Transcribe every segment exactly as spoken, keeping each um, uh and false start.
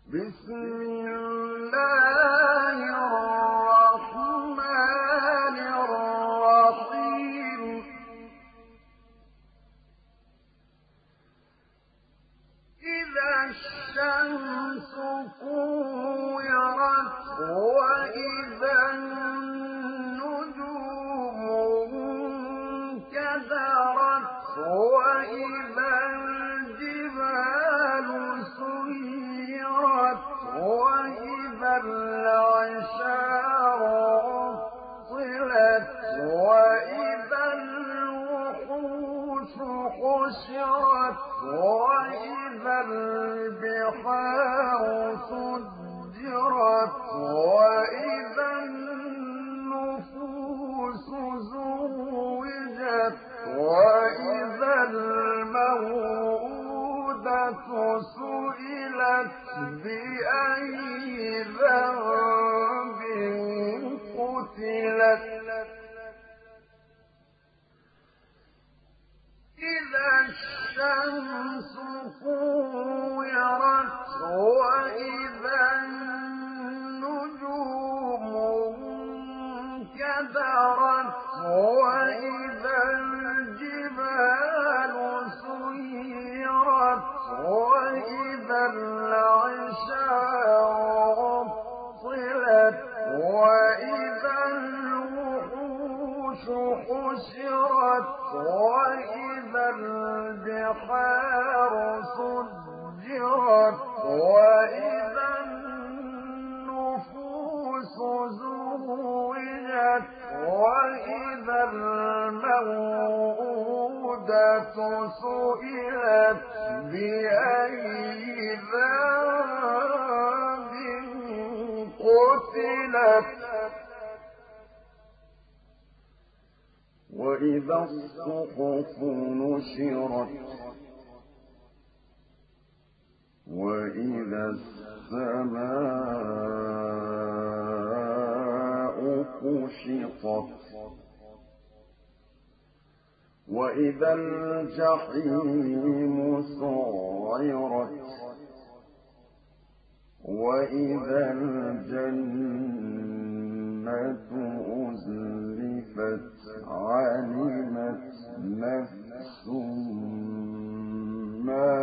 بسم الله الرحمن الرحيم إذا الشمس كورت وإذا النجوم انكدرت وإذا الجبال سيرت وإذا العشار عطلت وإذا الوحوش حشرت وإذا البحار سجرت وإذا النفوس زوجت وإذا الموءودة سئلت بأي ذنب قتلت إذا الشمس كورت وإذا النجوم انكدرت وإذا الجبال سيرت وإذا العشار عطلت وإذا الوحوش حشرت وإذا البحار سجرت وإذا النفوس زوجت وإذا الموءودة سئلت بأي ذنب قتلت وإذا الصحف نشرت وإذا السماء كشطت وإذا الجحيم سعرت وإذا الجنة أزلفت علمت نفس ما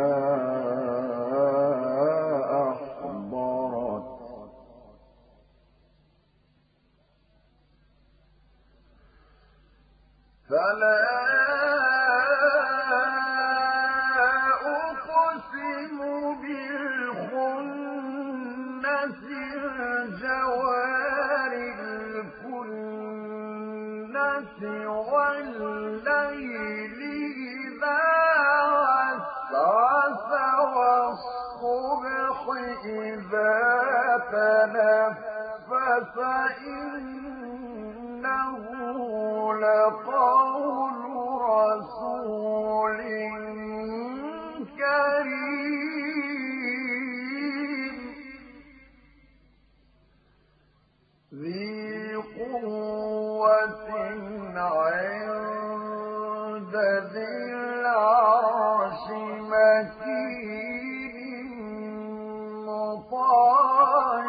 أحضرت فلا أقسم بالخنس الجوار الكنس والليل إذا عسعس والصبح إذا تنفس إنه لقول رسول كريم ذي قوة عند ذي العرش مكين مطاع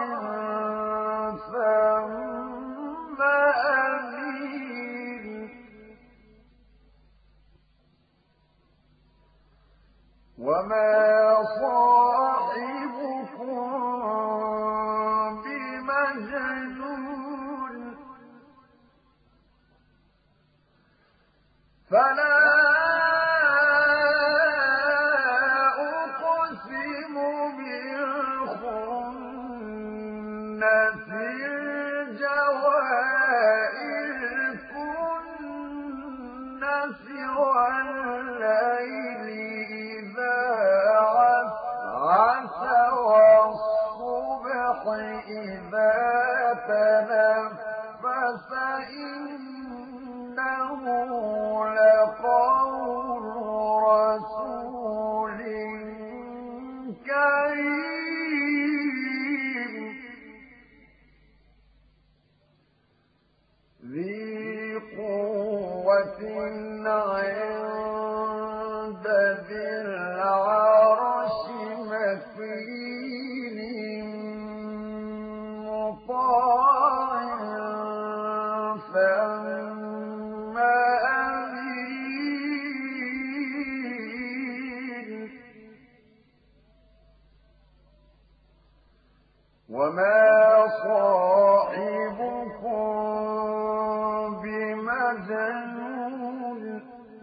ثم أمين وما صاحبكم بمجنون فلا أقسم بالخنس الجوار الكنس والليل إذا عسعس والصبح إذا تنفس إنه لقول وما صاحبكم بمجنون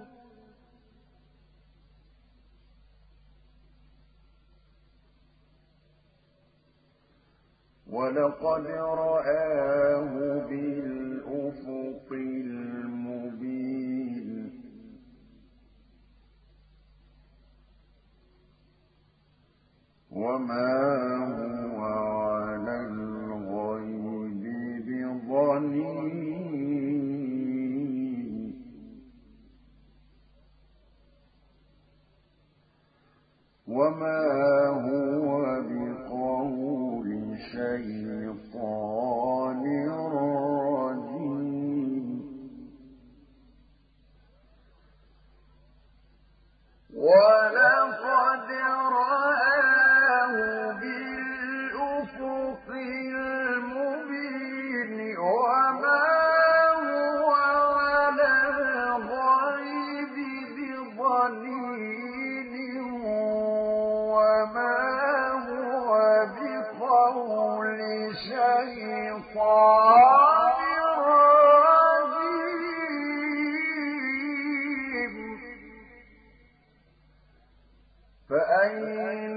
ولقد رآه بالأفق المبين وما هو على الغيب بضنين وما هو بقول شيطان رجيم ولقد رآه بالأفق المبين وما هو على الغيب بضنين وما هو بقول شيطان رجيم فأين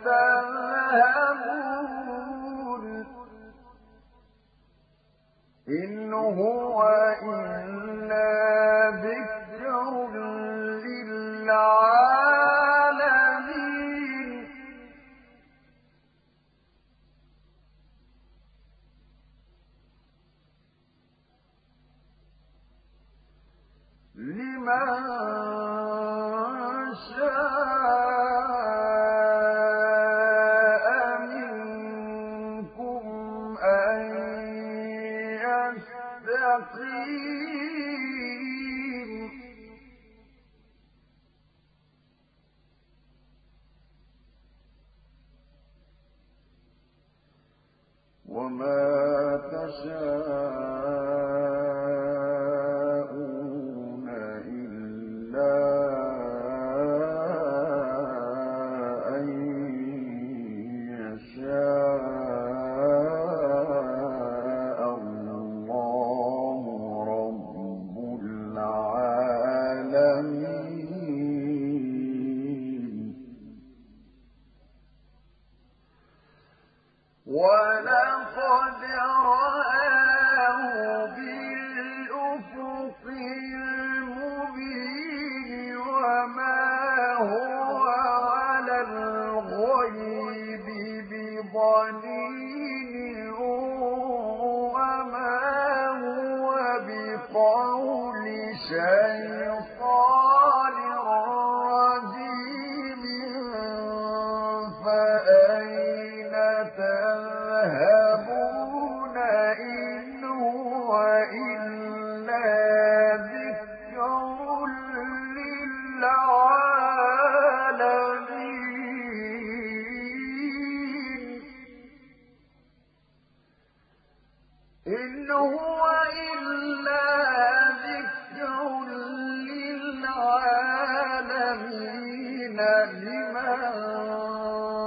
تذهبون إن هو إلا ذكر للعالمين لمن شاء منكم أن يستقيم وما تشاءون إلا أن يشاء الله رب العالمين ولقد رآه بالأفق المبين وما هو على الغيب بضنين وما هو بقول شيطان رجيم فأين تذهبون إن هو إلا ذكر للعالمين إن هو إلا ذكر للعالمين لمن